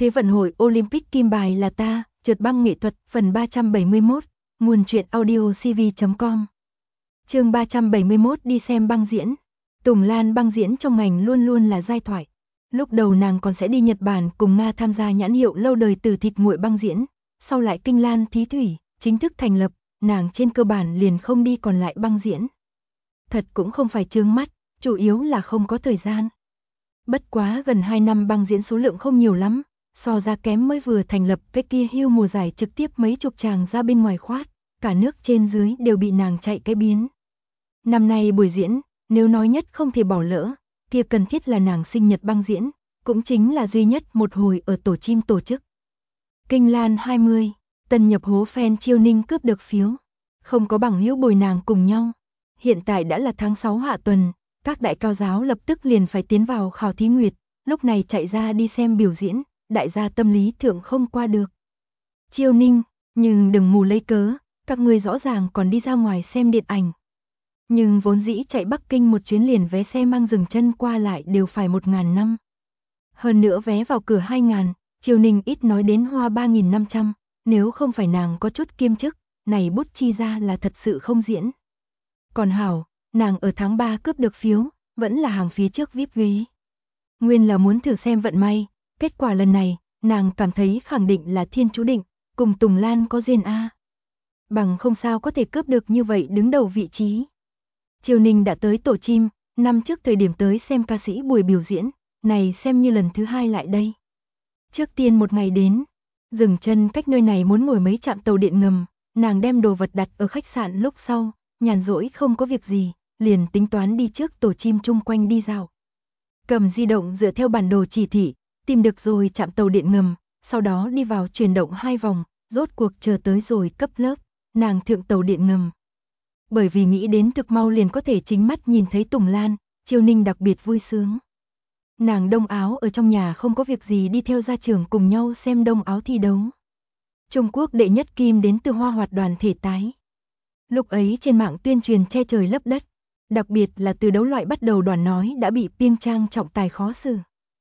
Thế vận hội Olympic kim bài là ta, trượt băng nghệ thuật, phần 371, nguồn truyện audio cv.com. Chương 371 đi xem băng diễn. Tùng Lan băng diễn trong ngành luôn luôn là giai thoại. Lúc đầu nàng còn sẽ đi Nhật Bản cùng Nga tham gia nhãn hiệu lâu đời từ thịt nguội băng diễn, sau lại Kinh Lan Thí Thủy chính thức thành lập, nàng trên cơ bản liền không đi còn lại băng diễn. Thật cũng không phải chướng mắt, chủ yếu là không có thời gian. Bất quá gần 2 năm băng diễn số lượng không nhiều lắm, so ra kém mới vừa thành lập cái kia hưu mùa giải trực tiếp mấy chục chàng ra bên ngoài khoát, cả nước trên dưới đều bị nàng chạy cái biến. Năm nay buổi diễn, nếu nói nhất không thể bỏ lỡ, kia cần thiết là nàng sinh nhật băng diễn, cũng chính là duy nhất một hồi ở tổ chim tổ chức. Kinh Lan 20, tân nhập hố fan Chiêu Ninh cướp được phiếu, không có bằng hữu bồi nàng cùng nhau. Hiện tại đã là tháng 6 hạ tuần, các đại cao giáo lập tức liền phải tiến vào khảo thí nguyệt, lúc này chạy ra đi xem biểu diễn, đại gia tâm lý thượng không qua được. Chiêu Ninh, nhưng đừng mù lấy cớ, các ngươi rõ ràng còn đi ra ngoài xem điện ảnh. Nhưng vốn dĩ chạy Bắc Kinh một chuyến liền vé xe mang dừng chân qua lại đều phải 1.000 năm. Hơn nữa vé vào cửa 2.000, Chiêu Ninh ít nói đến hoa 3.500, nếu không phải nàng có chút kiêm chức, này bút chi ra là thật sự không diễn. Còn hảo, nàng ở tháng 3 cướp được phiếu, vẫn là hàng phía trước VIP ghế. Nguyên là muốn thử xem vận may, kết quả lần này, nàng cảm thấy khẳng định là thiên chú định, cùng Tùng Lan có duyên a. Bằng không sao có thể cướp được như vậy đứng đầu vị trí. Chiêu Ninh đã tới tổ chim, năm trước thời điểm tới xem ca sĩ buổi biểu diễn, này xem như lần thứ 2 lại đây. Trước tiên một ngày đến, dừng chân cách nơi này muốn ngồi mấy trạm tàu điện ngầm, nàng đem đồ vật đặt ở khách sạn lúc sau, nhàn rỗi không có việc gì, liền tính toán đi trước tổ chim chung quanh đi dạo. Cầm di động dựa theo bản đồ chỉ thị, tìm được rồi trạm tàu điện ngầm, sau đó đi vào chuyển động 2 vòng, rốt cuộc chờ tới rồi cấp lớp, nàng thượng tàu điện ngầm. Bởi vì nghĩ đến thực mau liền có thể chính mắt nhìn thấy Tùng Lan, Chiêu Ninh đặc biệt vui sướng. Nàng đông áo ở trong nhà không có việc gì đi theo gia trưởng cùng nhau xem đông áo thi đấu. Trung Quốc đệ nhất kim đến từ Hoa Hoạt đoàn thể tái. Lúc ấy trên mạng tuyên truyền che trời lấp đất, đặc biệt là từ đấu loại bắt đầu đoàn nói đã bị Piêng Trang trọng tài khó xử.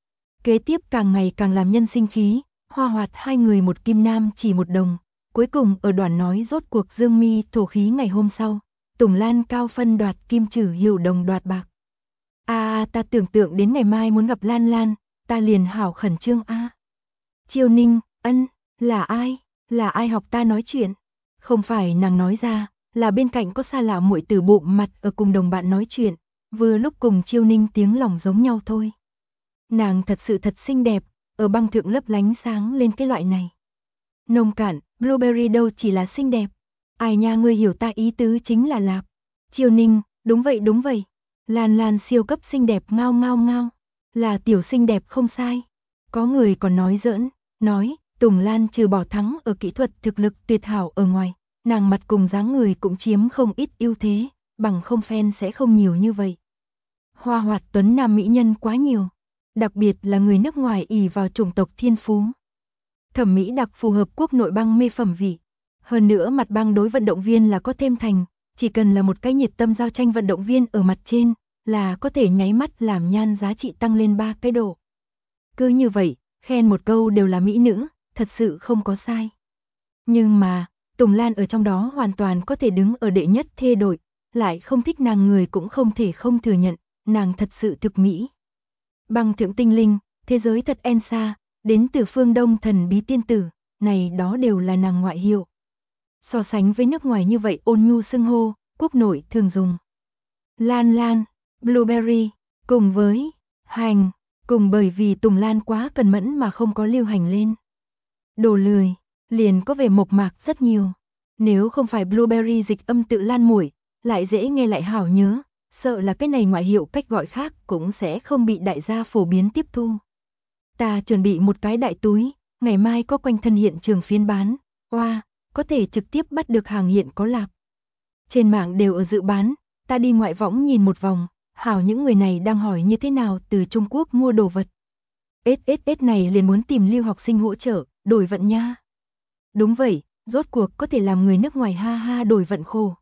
Kế tiếp càng ngày càng làm nhân sinh khí, Hoa Hoạt 2 người một kim nam chỉ một đồng, cuối cùng ở đoàn nói rốt cuộc dương mi thổ khí ngày hôm sau, Tùng Lan cao phân đoạt kim chử hiểu đồng đoạt bạc. Ta tưởng tượng đến ngày mai muốn gặp Lan Lan, ta liền hảo khẩn trương a. Chiêu Ninh, là ai học ta nói chuyện? Không phải nàng nói ra, là bên cạnh có xa lạ muội tử bụng mặt ở cùng đồng bạn nói chuyện, vừa lúc cùng Chiêu Ninh tiếng lòng giống nhau thôi. Nàng thật sự thật xinh đẹp, ở băng thượng lấp lánh sáng lên cái loại này. Nông cạn, Blueberry đâu chỉ là xinh đẹp. Ai nha ngươi hiểu ta ý tứ chính là lạp. Chiêu Ninh, đúng vậy. Lan Lan siêu cấp xinh đẹp ngao. Là tiểu xinh đẹp không sai. Có người còn nói giỡn, nói, Tùng Lan trừ bỏ thắng ở kỹ thuật thực lực tuyệt hảo ở ngoài, nàng mặt cùng dáng người cũng chiếm không ít ưu thế, bằng không fan sẽ không nhiều như vậy. Hoa Hoạt tuấn nam mỹ nhân quá nhiều, đặc biệt là người nước ngoài ỷ vào chủng tộc thiên phú. Thẩm mỹ đặc phù hợp quốc nội băng mê phẩm vị. Hơn nữa mặt băng đối vận động viên là có thêm thành, chỉ cần là một cái nhiệt tâm giao tranh vận động viên ở mặt trên, là có thể nháy mắt làm nhan giá trị tăng lên 3 cái độ. Cứ như vậy, khen một câu đều là mỹ nữ, thật sự không có sai. Nhưng mà, Tùng Lan ở trong đó hoàn toàn có thể đứng ở đệ nhất thê đội, lại không thích nàng người cũng không thể không thừa nhận, nàng thật sự thực mỹ. Băng thượng tinh linh, thế giới thật Elsa, đến từ phương Đông thần bí tiên tử, này đó đều là nàng ngoại hiệu. So sánh với nước ngoài như vậy ôn nhu xưng hô, quốc nội thường dùng Lan Lan, Blueberry, cùng với Hành, cùng bởi vì Tùng Lan quá cần mẫn mà không có lưu hành lên. Đồ lười, liền có vẻ mộc mạc rất nhiều. Nếu không phải Blueberry dịch âm tự Lan muội, lại dễ nghe lại hảo nhớ, sợ là cái này ngoại hiệu cách gọi khác cũng sẽ không bị đại gia phổ biến tiếp thu. Ta chuẩn bị một cái đại túi, ngày mai có quanh thân hiện trường phiên bán, có thể trực tiếp bắt được hàng hiện có lạp. Trên mạng đều ở dự bán, ta đi ngoại võng nhìn một vòng, hảo những người này đang hỏi như thế nào từ Trung Quốc mua đồ vật. SSS này liền muốn tìm lưu học sinh hỗ trợ, đổi vận nha. Đúng vậy, rốt cuộc có thể làm người nước ngoài ha ha đổi vận khổ.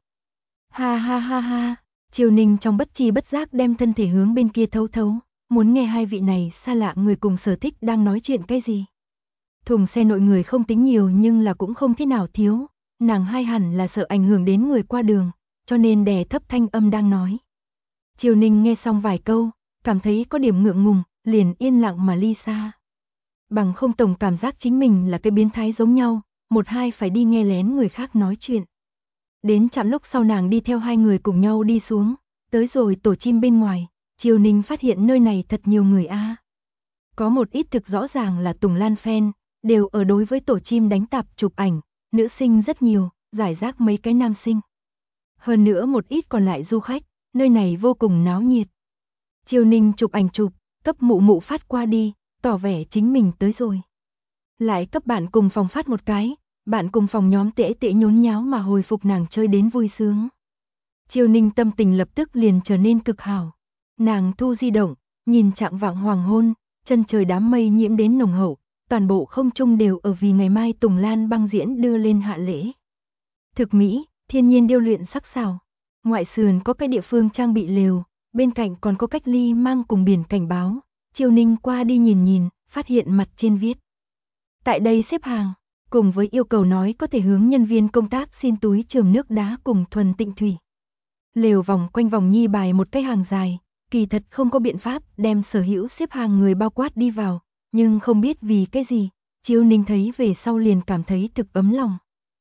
Ha. Chiêu Ninh trong bất chi bất giác đem thân thể hướng bên kia thấu, muốn nghe hai vị này xa lạ người cùng sở thích đang nói chuyện cái gì. Thùng xe nội người không tính nhiều nhưng là cũng không thế nào thiếu, nàng hai hẳn là sợ ảnh hưởng đến người qua đường, cho nên đè thấp thanh âm đang nói. Triều Ninh nghe xong vài câu, cảm thấy có điểm ngượng ngùng, liền yên lặng mà ly xa. Bằng không tổng cảm giác chính mình là cái biến thái giống nhau, một hai phải đi nghe lén người khác nói chuyện. Đến trạm lúc sau nàng đi theo hai người cùng nhau đi xuống, tới rồi tổ chim bên ngoài, Triều Ninh phát hiện nơi này thật nhiều người a. Có một ít thực rõ ràng là Tùng Lan fan, đều ở đối với tổ chim đánh tạp chụp ảnh, nữ sinh rất nhiều, giải rác mấy cái nam sinh. Hơn nữa một ít còn lại du khách, nơi này vô cùng náo nhiệt. Triều Ninh chụp ảnh chụp, cấp mụ mụ phát qua đi, tỏ vẻ chính mình tới rồi. Lại cấp bạn cùng phòng phát một cái, bạn cùng phòng nhóm tễ tễ nhốn nháo mà hồi phục nàng chơi đến vui sướng. Triều Ninh tâm tình lập tức liền trở nên cực hảo. Nàng thu di động, nhìn trạng vạng hoàng hôn, chân trời đám mây nhiễm đến nồng hậu, toàn bộ không trung đều ở vì ngày mai Tùng Lan băng diễn đưa lên hạ lễ. Thực mỹ, thiên nhiên điêu luyện sắc sảo. Ngoại sườn có cái địa phương trang bị lều, bên cạnh còn có cách ly mang cùng biển cảnh báo. Triều Ninh qua đi nhìn, phát hiện mặt trên viết. Tại đây xếp hàng, cùng với yêu cầu nói có thể hướng nhân viên công tác xin túi chườm nước đá cùng thuần tịnh thủy. Lều vòng quanh vòng nhi bài một cái hàng dài, kỳ thật không có biện pháp đem sở hữu xếp hàng người bao quát đi vào, nhưng không biết vì cái gì, Triều Ninh thấy về sau liền cảm thấy thực ấm lòng.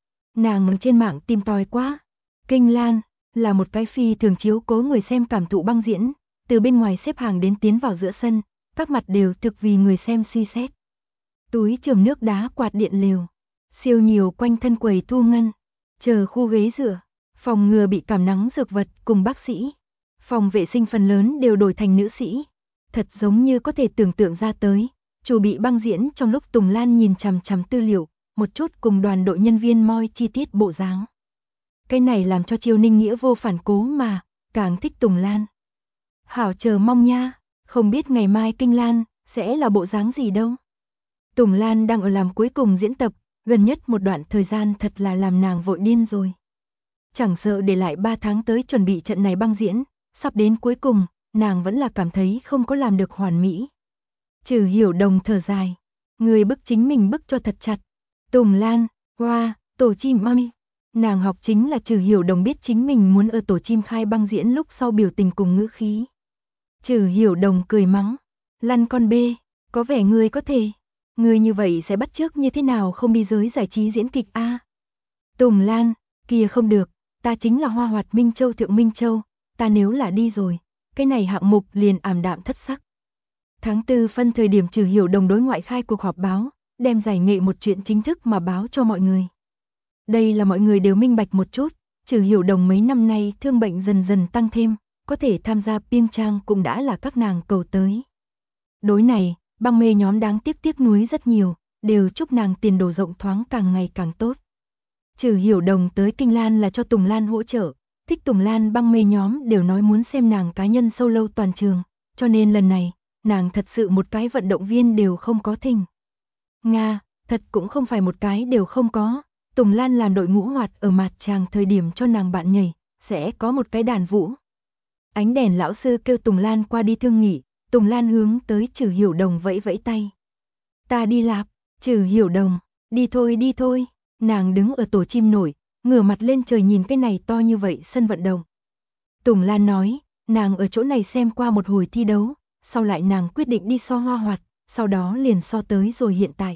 Nàng trên mạng tìm tòi quá, Kinh Lan là một cái phi thường chiếu cố người xem cảm thụ băng diễn, từ bên ngoài xếp hàng đến tiến vào giữa sân, các mặt đều thực vì người xem suy xét. Túi chườm nước đá quạt điện lều, siêu nhiều quanh thân quầy thu ngân, chờ khu ghế rửa, phòng ngừa bị cảm nắng dược vật cùng bác sĩ. Phòng vệ sinh phần lớn đều đổi thành nữ sĩ, thật giống như có thể tưởng tượng ra tới, chủ bị băng diễn trong lúc Tùng Lan nhìn chằm chằm tư liệu, một chút cùng đoàn đội nhân viên moi chi tiết bộ dáng. Cái này làm cho Triều Ninh nghĩa vô phản cố mà, càng thích Tùng Lan. Hảo chờ mong nha, không biết ngày mai Kinh Lan sẽ là bộ dáng gì đâu. Tùng Lan đang ở làm cuối cùng diễn tập, gần nhất một đoạn thời gian thật là làm nàng vội điên rồi. Chẳng sợ để lại 3 tháng tới chuẩn bị trận này băng diễn, sắp đến cuối cùng, nàng vẫn là cảm thấy không có làm được hoàn mỹ. Trừ Hiểu Đồng thở dài, người bức chính mình bức cho thật chặt. Tùng Lan, wow, tổ chim mami. Nàng học chính là Trừ Hiểu Đồng biết chính mình muốn ở tổ chim khai băng diễn lúc sau biểu tình cùng ngữ khí. Trừ Hiểu Đồng cười mắng, lăn con bê, có vẻ người có thể. Người như vậy sẽ bắt chước như thế nào không đi giới giải trí diễn kịch a? Tùng Lan, kia không được, ta chính là Hoa Hoạt Minh Châu Thượng Minh Châu, ta nếu là đi rồi, cái này hạng mục liền ảm đạm thất sắc. Tháng 4 phân thời điểm Trừ Hiểu Đồng đối ngoại khai cuộc họp báo, đem giải nghệ một chuyện chính thức mà báo cho mọi người. Đây là mọi người đều minh bạch một chút, Trừ Hiểu Đồng mấy năm nay thương bệnh dần dần tăng thêm, có thể tham gia piêng trang cũng đã là các nàng cầu tới. Đối này, băng mê nhóm đáng tiếc nuối rất nhiều, đều chúc nàng tiền đồ rộng thoáng càng ngày càng tốt. Trừ Hiểu Đồng tới Kinh Lan là cho Tùng Lan hỗ trợ, thích Tùng Lan băng mê nhóm đều nói muốn xem nàng cá nhân solo toàn trường, cho nên lần này, nàng thật sự một cái vận động viên đều không có thỉnh. Nga, thật cũng không phải một cái đều không có, Tùng Lan làm đội ngũ hoạt ở mặt tràng thời điểm cho nàng bạn nhảy, sẽ có một cái đàn vũ. Ánh đèn lão sư kêu Tùng Lan qua đi thương nghỉ, Tùng Lan hướng tới Trừ Hiểu Đồng vẫy vẫy tay. Ta đi lạp, Trừ Hiểu Đồng, đi thôi, nàng đứng ở tổ chim nổi, ngửa mặt lên trời nhìn cái này to như vậy sân vận động. Tùng Lan nói, nàng ở chỗ này xem qua một hồi thi đấu, sau lại nàng quyết định đi so Hoa Hoạt, sau đó liền so tới rồi hiện tại.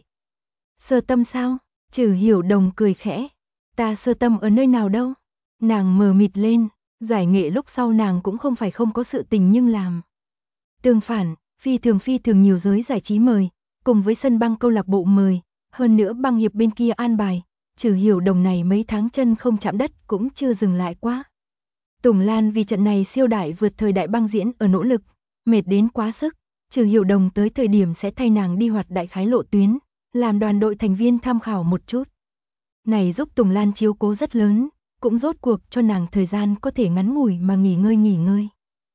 Sơ tâm sao? Trừ Hiểu Đồng cười khẽ. Ta sơ tâm ở nơi nào đâu? Nàng mờ mịt lên, giải nghệ lúc sau nàng cũng không phải không có sự tình nhưng làm. Tương phản, phi thường nhiều giới giải trí mời, cùng với sân băng câu lạc bộ mời, hơn nữa băng hiệp bên kia an bài, Trừ Hiểu Đồng này mấy tháng chân không chạm đất cũng chưa dừng lại quá. Tùng Lan vì trận này siêu đại vượt thời đại băng diễn ở nỗ lực, mệt đến quá sức, Trừ Hiểu Đồng tới thời điểm sẽ thay nàng đi hoạt đại khái lộ tuyến, làm đoàn đội thành viên tham khảo một chút. Này giúp Tùng Lan chiếu cố rất lớn, cũng rốt cuộc cho nàng thời gian có thể ngắn ngủi mà nghỉ ngơi.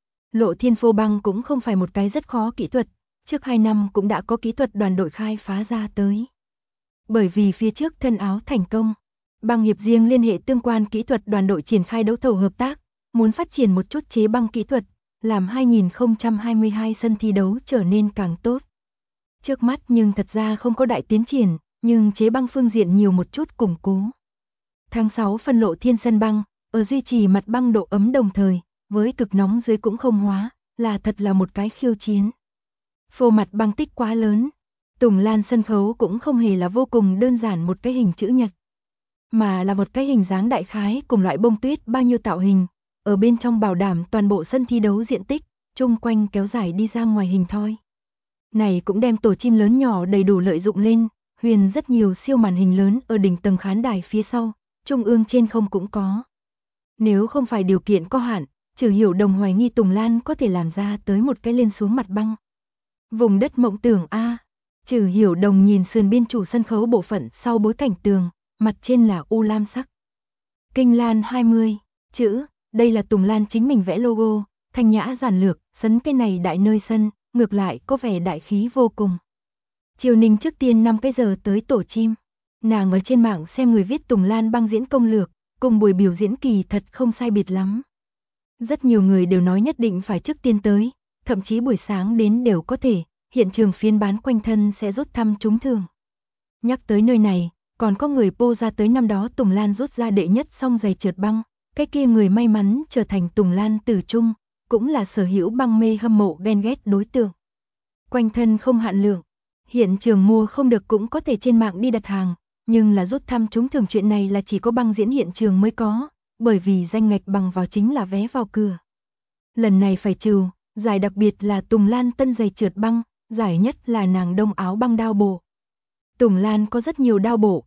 Lộ Thiên Phô băng cũng không phải một cái rất khó kỹ thuật, trước 2 năm cũng đã có kỹ thuật đoàn đội khai phá ra tới. Bởi vì phía trước thân áo thành công, băng hiệp riêng liên hệ tương quan kỹ thuật đoàn đội triển khai đấu thầu hợp tác, muốn phát triển một chút chế băng kỹ thuật, làm 2022 sân thi đấu trở nên càng tốt. Trước mắt nhưng thật ra không có đại tiến triển, nhưng chế băng phương diện nhiều một chút củng cố. Tháng 6 phân lộ thiên sân băng, ở duy trì mặt băng độ ấm đồng thời, với cực nóng dưới cũng không hóa, là thật là một cái khiêu chiến. Phô mặt băng tích quá lớn, Tùng Lan sân khấu cũng không hề là vô cùng đơn giản một cái hình chữ nhật, mà là một cái hình dáng đại khái cùng loại bông tuyết bao nhiêu tạo hình, ở bên trong bảo đảm toàn bộ sân thi đấu diện tích, chung quanh kéo dài đi ra ngoài hình thoi. Này cũng đem tổ chim lớn nhỏ đầy đủ lợi dụng lên, huyền rất nhiều siêu màn hình lớn ở đỉnh tầng khán đài phía sau, trung ương trên không cũng có. Nếu không phải điều kiện có hạn, Trử Hiểu Đồng hoài nghi Tùng Lan có thể làm ra tới một cái lên xuống mặt băng. Vùng đất mộng tưởng a. Trử Hiểu Đồng nhìn sườn biên chủ sân khấu bộ phận sau bối cảnh tường, mặt trên là u lam sắc. Kinh Lan 20 chữ, đây là Tùng Lan chính mình vẽ logo, thanh nhã giản lược, sấn cái này đại nơi sân, ngược lại có vẻ đại khí vô cùng. Triều Ninh trước tiên 5 cái giờ tới tổ chim, nàng ở trên mạng xem người viết Tùng Lan băng diễn công lược, cùng buổi biểu diễn kỳ thật không sai biệt lắm. Rất nhiều người đều nói nhất định phải trước tiên tới, thậm chí buổi sáng đến đều có thể, hiện trường phiên bán quanh thân sẽ rút thăm trúng thưởng. Nhắc tới nơi này, còn có người pô ra tới năm đó Tùng Lan rút ra đệ nhất song giày trượt băng, cái kia người may mắn trở thành Tùng Lan tử trung, cũng là sở hữu băng mê hâm mộ ghen ghét đối tượng. Quanh thân không hạn lượng, hiện trường mua không được cũng có thể trên mạng đi đặt hàng, nhưng là rút thăm trúng thưởng chuyện này là chỉ có băng diễn hiện trường mới có, bởi vì danh ngạch bằng vào chính là vé vào cửa. Lần này phải trừ, giải đặc biệt là Tùng Lan tân giày trượt băng, giải nhất là nàng đông áo băng đao bộ. Tùng Lan có rất nhiều đao bộ,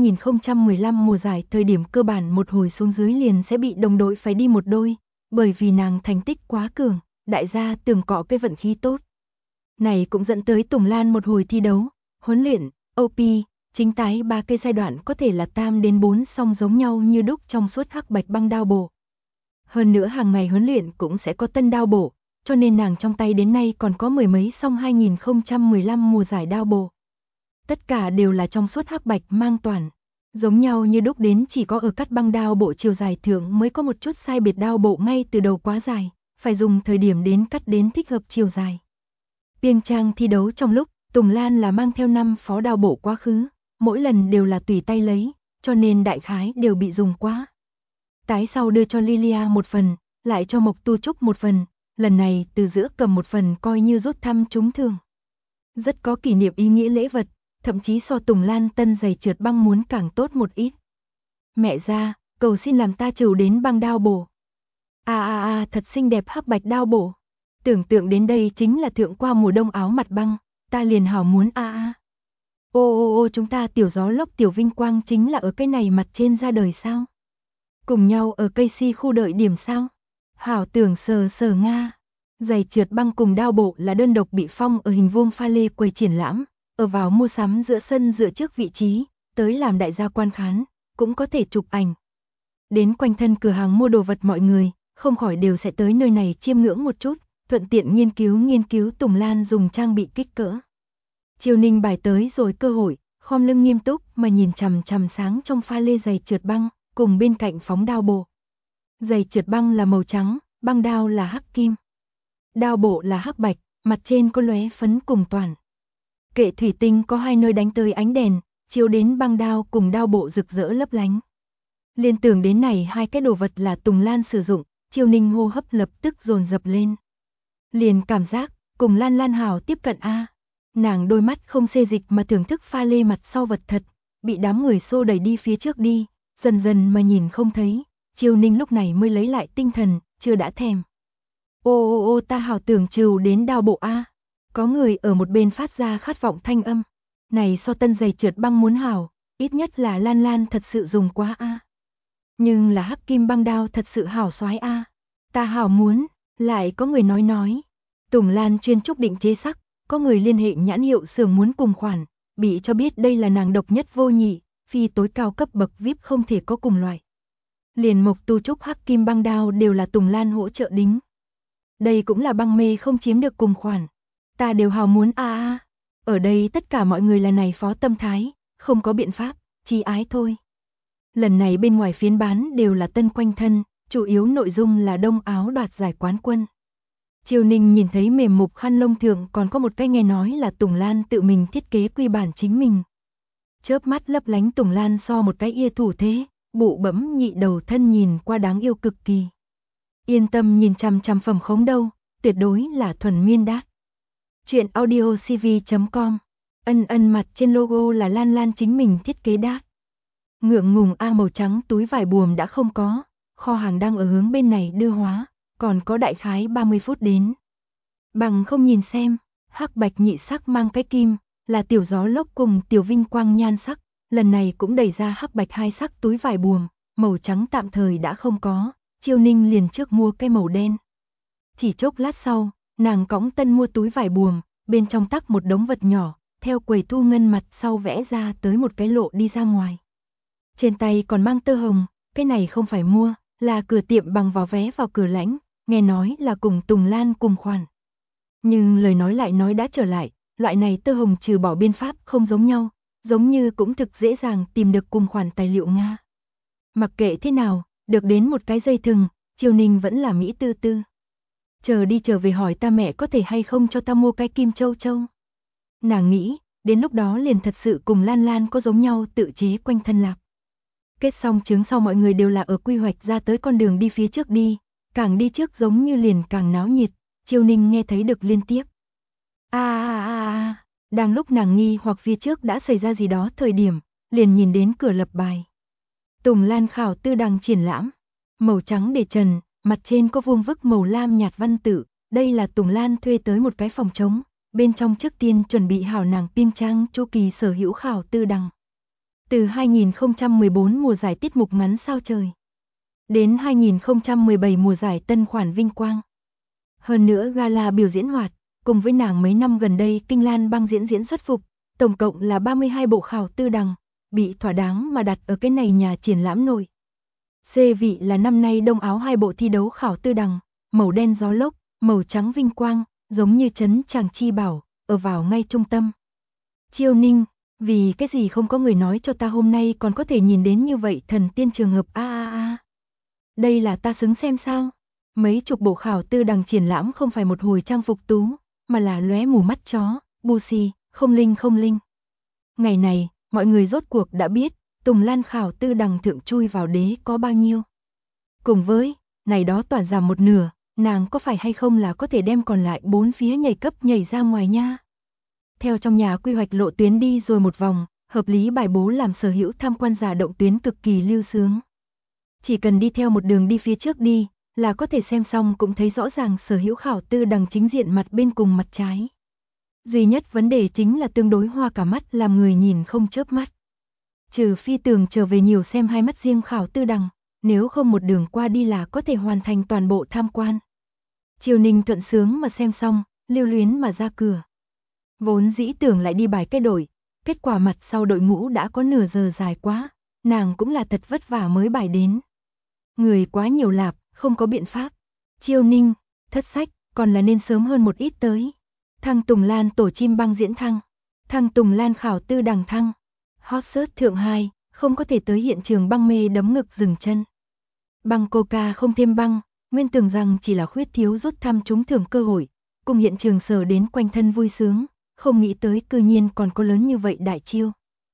2015 mùa giải thời điểm cơ bản một hồi xuống dưới liền sẽ bị đồng đội phải đi một đôi, bởi vì nàng thành tích quá cường, đại gia tưởng cọ cái vận khí tốt. Này cũng dẫn tới Tùng Lan một hồi thi đấu, huấn luyện, OP, chính tái 3 cái giai đoạn có thể là tam đến 4 song giống nhau như đúc trong suốt hắc bạch băng đao bộ. Hơn nữa hàng ngày huấn luyện cũng sẽ có tân đao bộ, cho nên nàng trong tay đến nay còn có mười mấy song 2015 mùa giải đao bộ. Tất cả đều là trong suốt hắc bạch mang toàn, giống nhau như đúc đến chỉ có ở cắt băng đao bộ chiều dài thượng mới có một chút sai biệt đao bộ ngay từ đầu quá dài, phải dùng thời điểm đến cắt đến thích hợp chiều dài. Piêng trang thi đấu trong lúc, Tùng Lan là mang theo 5 phó đao bộ quá khứ, mỗi lần đều là tùy tay lấy, cho nên đại khái đều bị dùng quá. Tái sau đưa cho Lilia một phần, lại cho Mộc Tu Trúc một phần, lần này từ giữa cầm một phần coi như rút thăm trúng thưởng. Rất có kỷ niệm ý nghĩa lễ vật, thậm chí so Tùng Lan tân giày trượt băng muốn càng tốt một ít. Mẹ ra, cầu xin làm ta trừ đến băng đao bổ. Thật xinh đẹp hắc bạch đao bổ. Tưởng tượng đến đây chính là thượng qua mùa đông áo mặt băng, ta liền hảo muốn Ô chúng ta tiểu gió lốc tiểu vinh quang chính là ở cái này mặt trên ra đời sao? Cùng nhau ở cây si khu đợi điểm sao? Hảo tưởng sờ sờ Nga. Giày trượt băng cùng đao bộ là đơn độc bị phong ở hình vuông pha lê quầy triển lãm, ở vào mua sắm giữa sân dựa trước vị trí, tới làm đại gia quan khán, cũng có thể chụp ảnh. Đến quanh thân cửa hàng mua đồ vật mọi người, không khỏi đều sẽ tới nơi này chiêm ngưỡng một chút, thuận tiện nghiên cứu Tùng Lan dùng trang bị kích cỡ. Triều Ninh bài tới rồi cơ hội, khom lưng nghiêm túc mà nhìn chằm chằm sáng trong pha lê giày trượt băng, cùng bên cạnh phóng đao bộ. Giày trượt băng là màu trắng, băng đao là hắc kim. Đao bộ là hắc bạch, mặt trên có lóe phấn cùng toàn. Kệ thủy tinh có hai nơi đánh tới ánh đèn, chiếu đến băng đao cùng đao bộ rực rỡ lấp lánh. Liên tưởng đến này hai cái đồ vật là Tùng Lan sử dụng, Triều Ninh hô hấp lập tức dồn dập lên. Liền cảm giác, cùng Lan hảo tiếp cận nàng đôi mắt không xê dịch mà thưởng thức pha lê mặt sau vật thật, bị đám người xô đẩy đi phía trước đi, dần dần mà nhìn không thấy, Triều Ninh lúc này mới lấy lại tinh thần, chưa đã thèm. Ô ta hảo tưởng trừ đến đao bộ Có người ở một bên phát ra khát vọng thanh âm. Này so tân giày trượt băng muốn hảo, ít nhất là Lan thật sự dùng quá Nhưng là hắc kim băng đao thật sự hảo xoái Ta hảo muốn, lại có người nói. Tùng Lan chuyên trúc định chế sắc, có người liên hệ nhãn hiệu xưởng muốn cùng khoản, bị cho biết đây là nàng độc nhất vô nhị, phi tối cao cấp bậc VIP không thể có cùng loại. Liền Mộc Tu Trúc hắc kim băng đao đều là Tùng Lan hỗ trợ đính. Đây cũng là băng mê không chiếm được cùng khoản. Ta đều hào muốn Ở đây tất cả mọi người là này phó tâm thái, không có biện pháp, chỉ ái thôi. Lần này bên ngoài phiến bán đều là tân quanh thân, chủ yếu nội dung là đông áo đoạt giải quán quân. Triều Ninh nhìn thấy mềm mục khăn lông thượng còn có một cái nghe nói là Tùng Lan tự mình thiết kế quy bản chính mình. Chớp mắt lấp lánh Tùng Lan so một cái ia thủ thế, bụ bẫm nhị đầu thân nhìn qua đáng yêu cực kỳ. Yên tâm nhìn chằm chằm phẩm khống đâu, tuyệt đối là thuần miên đát. Chuyện audiocv.com. Ân mặt trên logo là Lan Lan chính mình thiết kế đát. Ngượng ngùng màu trắng túi vải buồm đã không có, kho hàng đang ở hướng bên này đưa hóa, còn có đại khái 30 phút đến. Bằng không nhìn xem, hắc bạch nhị sắc mang cái kim, là tiểu gió lốc cùng tiểu vinh quang nhan sắc, lần này cũng đẩy ra hắc bạch hai sắc túi vải buồm, màu trắng tạm thời đã không có, Chiêu Ninh liền trước mua cái màu đen. Chỉ chốc lát sau, nàng cõng tân mua túi vải buồm, bên trong tắc một đống vật nhỏ, theo quầy thu ngân mặt sau vẽ ra tới một cái lộ đi ra ngoài. Trên tay còn mang tơ hồng, cái này không phải mua, là cửa tiệm bằng vào vé vào cửa lãnh, nghe nói là cùng Tùng Lan cùng khoản. Nhưng lời nói lại nói đã trở lại, loại này tơ hồng trừ bỏ biên pháp không giống nhau, giống như cũng thực dễ dàng tìm được cùng khoản tài liệu Nga. Mặc kệ thế nào, được đến một cái dây thừng, Triều Ninh vẫn là Mỹ tư tư. Chờ đi trở về hỏi ta mẹ có thể hay không cho ta mua cái kim châu châu. Nàng nghĩ, đến lúc đó liền thật sự cùng Lan Lan có giống nhau tự chế quanh thân lạc. Kết xong chứng sau mọi người đều là ở quy hoạch ra tới con đường đi phía trước đi, càng đi trước giống như liền càng náo nhiệt, Triều Ninh nghe thấy được liên tiếp. Đang lúc nàng nghi hoặc phía trước đã xảy ra gì đó thời điểm, liền nhìn đến cửa lập bài. Tùng Lan khảo tư đằng triển lãm, màu trắng để trần, mặt trên có vuông vức màu lam nhạt văn tự, đây là Tùng Lan thuê tới một cái phòng trống, bên trong trước tiên chuẩn bị hảo nàng piêng trang chu kỳ sở hữu khảo tư đằng. Từ 2014 mùa giải tiết mục ngắn sao trời, đến 2017 mùa giải tân khoản vinh quang. Hơn nữa gala biểu diễn hoạt, cùng với nàng mấy năm gần đây Kinh Lan băng diễn xuất phục, tổng cộng là 32 bộ khảo tư đằng, bị thỏa đáng mà đặt ở cái này nhà triển lãm nội. C vị là năm nay đông áo 2 bộ thi đấu khảo tư đằng, màu đen gió lốc, màu trắng vinh quang, giống như trấn chàng chi bảo, ở vào ngay trung tâm. Chiêu Ninh, vì cái gì không có người nói cho ta hôm nay còn có thể nhìn đến như vậy thần tiên trường hợp Đây là ta xứng xem sao? Mấy chục bộ khảo tư đằng triển lãm không phải một hồi trang phục tú, mà là lóe mù mắt chó, bu xì, không linh. Ngày này, mọi người rốt cuộc đã biết, Tùng Lan khảo tư đằng thượng chui vào đế có bao nhiêu. Cùng với, này đó tỏa giảm một nửa, nàng có phải hay không là có thể đem còn lại 4 phía nhảy cấp nhảy ra ngoài nha. Theo trong nhà quy hoạch lộ tuyến đi rồi một vòng, hợp lý bài bố làm sở hữu tham quan giả động tuyến cực kỳ lưu sướng. Chỉ cần đi theo một đường đi phía trước đi, là có thể xem xong cũng thấy rõ ràng sở hữu khảo tư đằng chính diện mặt bên cùng mặt trái. Duy nhất vấn đề chính là tương đối hoa cả mắt làm người nhìn không chớp mắt. Trừ phi tưởng trở về nhiều xem hai mắt riêng khảo tư đằng, nếu không một đường qua đi là có thể hoàn thành toàn bộ tham quan. Triều Ninh thuận sướng mà xem xong, lưu luyến mà ra cửa. Vốn dĩ tưởng lại đi bài cái đổi, kết quả mặt sau đội ngũ đã có nửa giờ dài quá, nàng cũng là thật vất vả mới bài đến. Người quá nhiều lạp, không có biện pháp. Triều Ninh, thất sách, còn là nên sớm hơn một ít tới. Thăng Tùng Lan tổ chim băng diễn thăng. Thăng Tùng Lan khảo tư đằng thăng. Hot search thượng 2, không có thể tới hiện trường băng mê đấm ngực dừng chân. Băng Coca không thêm băng, nguyên tưởng rằng chỉ là khuyết thiếu rút thăm trúng thưởng cơ hội, cùng hiện trường sở đến quanh thân vui sướng, không nghĩ tới cư nhiên còn có lớn như vậy đại chiêu.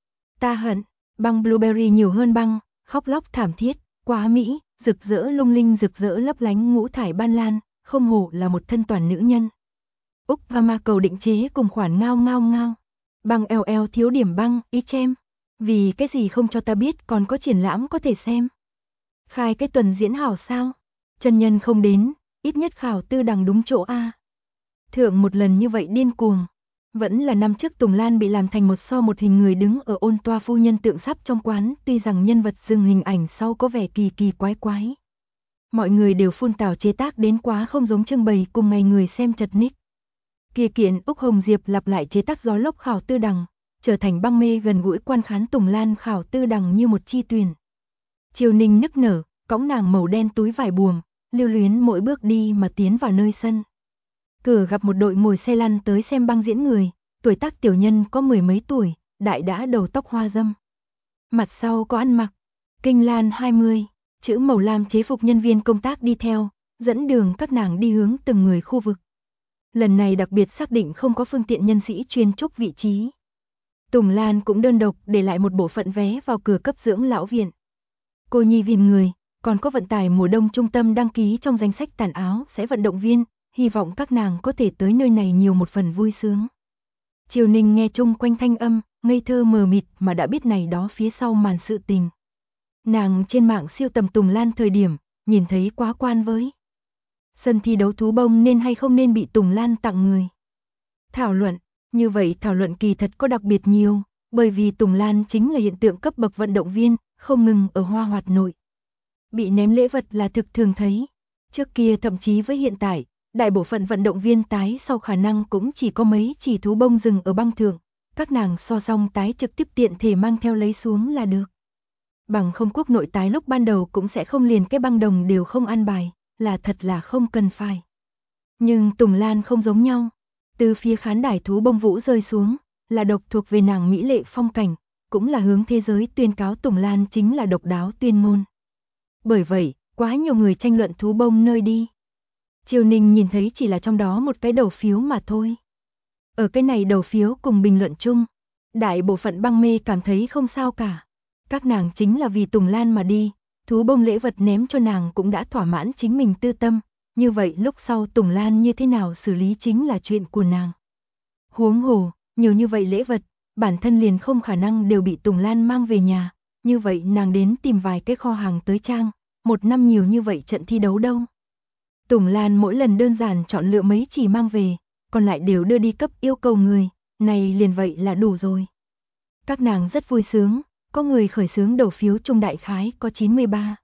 Ta hận, băng blueberry nhiều hơn băng, khóc lóc thảm thiết, quá mỹ, rực rỡ lung linh rực rỡ lấp lánh ngũ thải ban lan, không hổ là một thân toàn nữ nhân. Úc và ma cầu định chế cùng khoản ngao. Băng LL thiếu điểm băng, ý chem. Vì cái gì không cho ta biết còn có triển lãm có thể xem. Khai cái tuần diễn hảo sao? Chân nhân không đến, ít nhất khảo tư đằng đúng chỗ a. Thượng một lần như vậy điên cuồng. Vẫn là năm trước Tùng Lan bị làm thành một hình người đứng ở ôn toa phu nhân tượng sắp trong quán, tuy rằng nhân vật dừng hình ảnh sau có vẻ kỳ quái. Mọi người đều phun tảo chế tác đến quá không giống trưng bày cùng ngày người xem chật ních. Kia kiện Úc Hồng Diệp lặp lại chế tác gió lốc khảo tư đằng, trở thành băng mê gần gũi quan khán Tùng Lan khảo tư đằng như một chi tuyển. Triều Ninh nức nở, cõng nàng màu đen túi vải buồm, lưu luyến mỗi bước đi mà tiến vào nơi sân. Cửa gặp một đội ngồi xe lăn tới xem băng diễn người, tuổi tác tiểu nhân có 10 mấy tuổi, đại đã đầu tóc hoa râm. Mặt sau có ăn mặc, Kinh Lan 20, chữ màu lam chế phục nhân viên công tác đi theo, dẫn đường các nàng đi hướng từng người khu vực. Lần này đặc biệt xác định không có phương tiện nhân sĩ chuyên trúc vị trí. Tùng Lan cũng đơn độc để lại một bộ phận vé vào cửa cấp dưỡng lão viện. Cô nhi viện người, còn có vận tải mùa đông trung tâm đăng ký trong danh sách tàn áo sẽ vận động viên, hy vọng các nàng có thể tới nơi này nhiều một phần vui sướng. Triều Ninh nghe chung quanh thanh âm, ngây thơ mờ mịt mà đã biết này đó phía sau màn sự tình. Nàng trên mạng siêu tầm Tùng Lan thời điểm, nhìn thấy quá quan với. Sân thi đấu thú bông nên hay không nên bị Tùng Lan tặng người. Thảo luận, như vậy thảo luận kỳ thật có đặc biệt nhiều, bởi vì Tùng Lan chính là hiện tượng cấp bậc vận động viên, không ngừng ở Hoa Hoạt nội. Bị ném lễ vật là thực thường thấy. Trước kia thậm chí với hiện tại, đại bộ phận vận động viên tái sau khả năng cũng chỉ có mấy chỉ thú bông dừng ở băng thượng. Các nàng so xong tái trực tiếp tiện thể mang theo lấy xuống là được. Bằng không quốc nội tái lúc ban đầu cũng sẽ không liền cái băng đồng đều không an bài, là thật là không cần phải. Nhưng Tùng Lan không giống nhau. Từ phía khán đài thú bông vũ rơi xuống, là độc thuộc về nàng mỹ lệ phong cảnh, cũng là hướng thế giới tuyên cáo Tùng Lan chính là độc đáo tuyên ngôn. Bởi vậy, quá nhiều người tranh luận thú bông nơi đi. Triều Ninh nhìn thấy chỉ là trong đó một cái đầu phiếu mà thôi. Ở cái này đầu phiếu cùng bình luận chung, đại bộ phận băng mê cảm thấy không sao cả. Các nàng chính là vì Tùng Lan mà đi, thú bông lễ vật ném cho nàng cũng đã thỏa mãn chính mình tư tâm, như vậy lúc sau Tùng Lan như thế nào xử lý chính là chuyện của nàng. Huống hồ, nhiều như vậy lễ vật, bản thân liền không khả năng đều bị Tùng Lan mang về nhà, như vậy nàng đến tìm vài cái kho hàng tới trang, một năm nhiều như vậy trận thi đấu đâu. Tùng Lan mỗi lần đơn giản chọn lựa mấy chỉ mang về, còn lại đều đưa đi cấp yêu cầu người, này liền vậy là đủ rồi. Các nàng rất vui sướng, có người khởi xướng đầu phiếu trung đại khái có 93.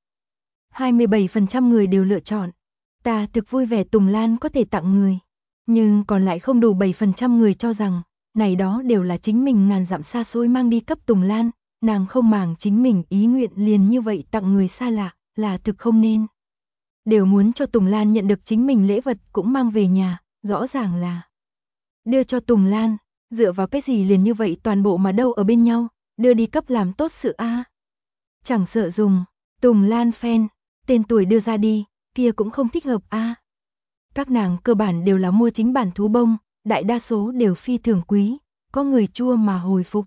27% người đều lựa chọn. Ta thực vui vẻ Tùng Lan có thể tặng người. Nhưng còn lại không đủ 7% người cho rằng, này đó đều là chính mình ngàn dặm xa xôi mang đi cấp Tùng Lan, nàng không màng chính mình ý nguyện liền như vậy tặng người xa lạ, là thực không nên. Đều muốn cho Tùng Lan nhận được chính mình lễ vật cũng mang về nhà, rõ ràng là đưa cho Tùng Lan, dựa vào cái gì liền như vậy toàn bộ mà đâu ở bên nhau, đưa đi cấp làm tốt sự a. Chẳng sợ dùng, Tùng Lan fan, tên tuổi đưa ra đi, kia cũng không thích hợp a. Các nàng cơ bản đều là mua chính bản thú bông, đại đa số đều phi thường quý, có người chua mà hồi phục.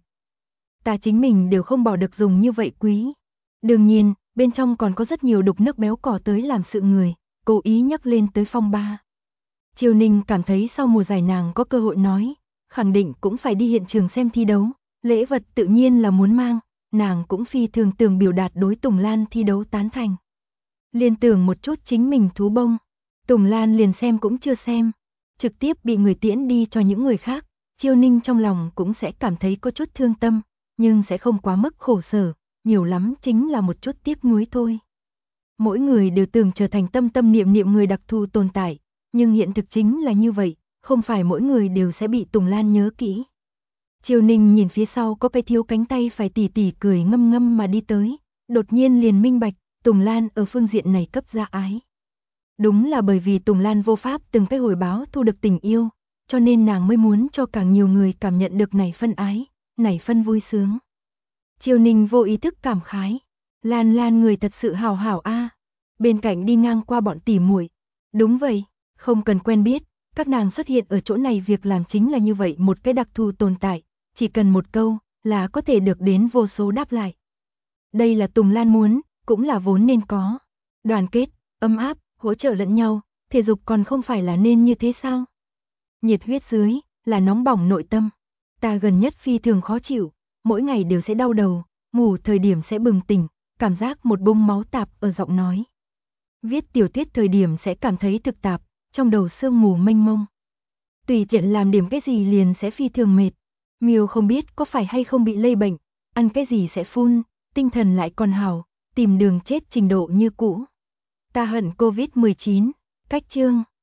Ta chính mình đều không bỏ được dùng như vậy quý. Đương nhiên, bên trong còn có rất nhiều đục nước béo cỏ tới làm sự người, cố ý nhắc lên tới phong ba. Triều Ninh cảm thấy sau mùa giải nàng có cơ hội nói, khẳng định cũng phải đi hiện trường xem thi đấu, lễ vật tự nhiên là muốn mang, nàng cũng phi thường tưởng biểu đạt đối Tùng Lan thi đấu tán thành. Liên tưởng một chút chính mình thú bông, Tùng Lan liền xem cũng chưa xem, trực tiếp bị người tiễn đi cho những người khác, Triều Ninh trong lòng cũng sẽ cảm thấy có chút thương tâm, nhưng sẽ không quá mức khổ sở, nhiều lắm chính là một chút tiếc nuối thôi. Mỗi người đều tưởng trở thành tâm tâm niệm niệm người đặc thù tồn tại, nhưng hiện thực chính là như vậy, không phải mỗi người đều sẽ bị Tùng Lan nhớ kỹ. Triều Ninh nhìn phía sau có cái thiếu cánh tay phải tỉ tỉ cười ngâm ngâm mà đi tới, đột nhiên liền minh bạch, Tùng Lan ở phương diện này cấp ra ái. Đúng là bởi vì Tùng Lan vô pháp từng cái hồi báo thu được tình yêu, cho nên nàng mới muốn cho càng nhiều người cảm nhận được này phân ái, này phân vui sướng. Triều Ninh vô ý thức cảm khái, Lan Lan người thật sự hảo hảo a. Bên cạnh đi ngang qua bọn tỉ muội. Đúng vậy, không cần quen biết, các nàng xuất hiện ở chỗ này việc làm chính là như vậy một cái đặc thù tồn tại, chỉ cần một câu là có thể được đến vô số đáp lại. Đây là Tùng Lan muốn, cũng là vốn nên có. Đoàn kết, ấm áp, hỗ trợ lẫn nhau, thể dục còn không phải là nên như thế sao? Nhiệt huyết dưới, là nóng bỏng nội tâm. Ta gần nhất phi thường khó chịu, mỗi ngày đều sẽ đau đầu, ngủ thời điểm sẽ bừng tỉnh, cảm giác một bông máu tạp ở giọng nói. Viết tiểu thuyết thời điểm sẽ cảm thấy thực tạp, trong đầu sương mù mênh mông. Tùy tiện làm điểm cái gì liền sẽ phi thường mệt. Miêu không biết có phải hay không bị lây bệnh, ăn cái gì sẽ phun, tinh thần lại còn hào, tìm đường chết trình độ như cũ. Ta hận Covid-19, cách chương.